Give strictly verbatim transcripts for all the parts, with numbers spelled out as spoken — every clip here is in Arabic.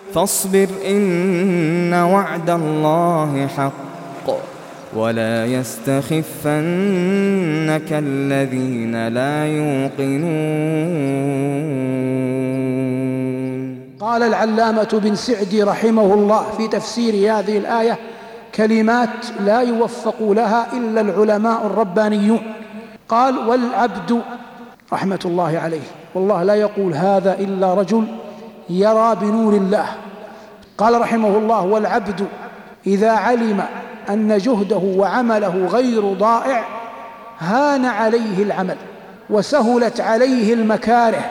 فاصبر إن وعد الله حق ولا يستخفنك الذين لا يوقنون. قال العلامة بن سعدي رحمه الله في تفسير هذه الآية: كلمات لا يوفق لها إلا العلماء الربانيون. قال: والعبد رحمة الله عليه، والله لا يقول هذا إلا رجل يرى بنور الله. قال رحمه الله: والعبد إذا علم أن جهده وعمله غير ضائع هان عليه العمل وسهلت عليه المكاره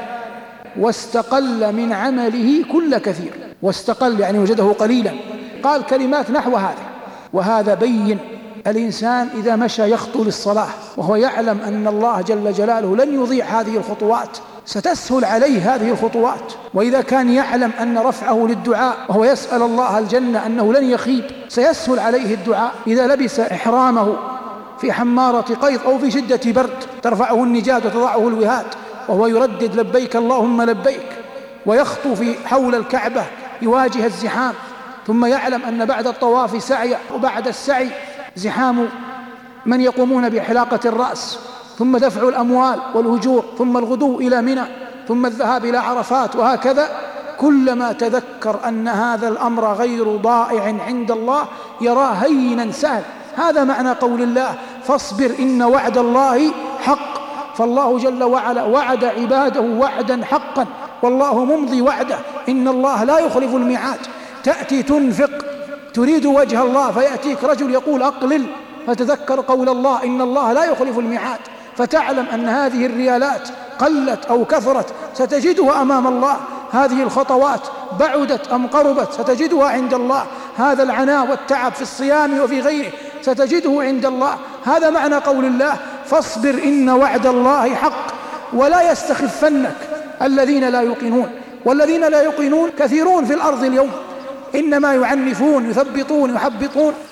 واستقل من عمله كل كثير. واستقل يعني وجده قليلا. قال كلمات نحو هذا. وهذا بين الإنسان إذا مشى يخطو للصلاة وهو يعلم أن الله جل جلاله لن يضيع هذه الخطوات ستسهل عليه هذه الخطوات. وإذا كان يعلم أن رفعه للدعاء وهو يسأل الله الجنة أنه لن يخيب سيسهل عليه الدعاء. إذا لبس إحرامه في حمارة قيظ أو في شدة برد ترفعه النجاد وتضعه الوهاد وهو يردد لبيك اللهم لبيك ويخطو في حول الكعبة يواجه الزحام، ثم يعلم أن بعد الطواف سعي وبعد السعي زحام من يقومون بحلاقة الرأس، ثم دفع الأموال والهجور، ثم الغدو إلى منى، ثم الذهاب إلى عرفات، وهكذا. كلما تذكر أن هذا الأمر غير ضائع عند الله يراه هينا سهل. هذا معنى قول الله: فاصبر إن وعد الله حق. فالله جل وعلا وعد عباده وعدا حقا، والله ممضي وعده. إن الله لا يخلف الميعاد. تأتي تنفق تريد وجه الله فيأتيك رجل يقول أقلل، فتذكر قول الله: إن الله لا يخلف الميعاد، فتعلم أن هذه الريالات قلت أو كثرت ستجدها أمام الله. هذه الخطوات بعدت أم قربت ستجدها عند الله. هذا العناء والتعب في الصيام وفي غيره ستجده عند الله. هذا معنى قول الله: فاصبر إن وعد الله حق ولا يستخفنك الذين لا يوقنون. والذين لا يوقنون كثيرون في الأرض اليوم، إنما يعنفون يثبطون يحبطون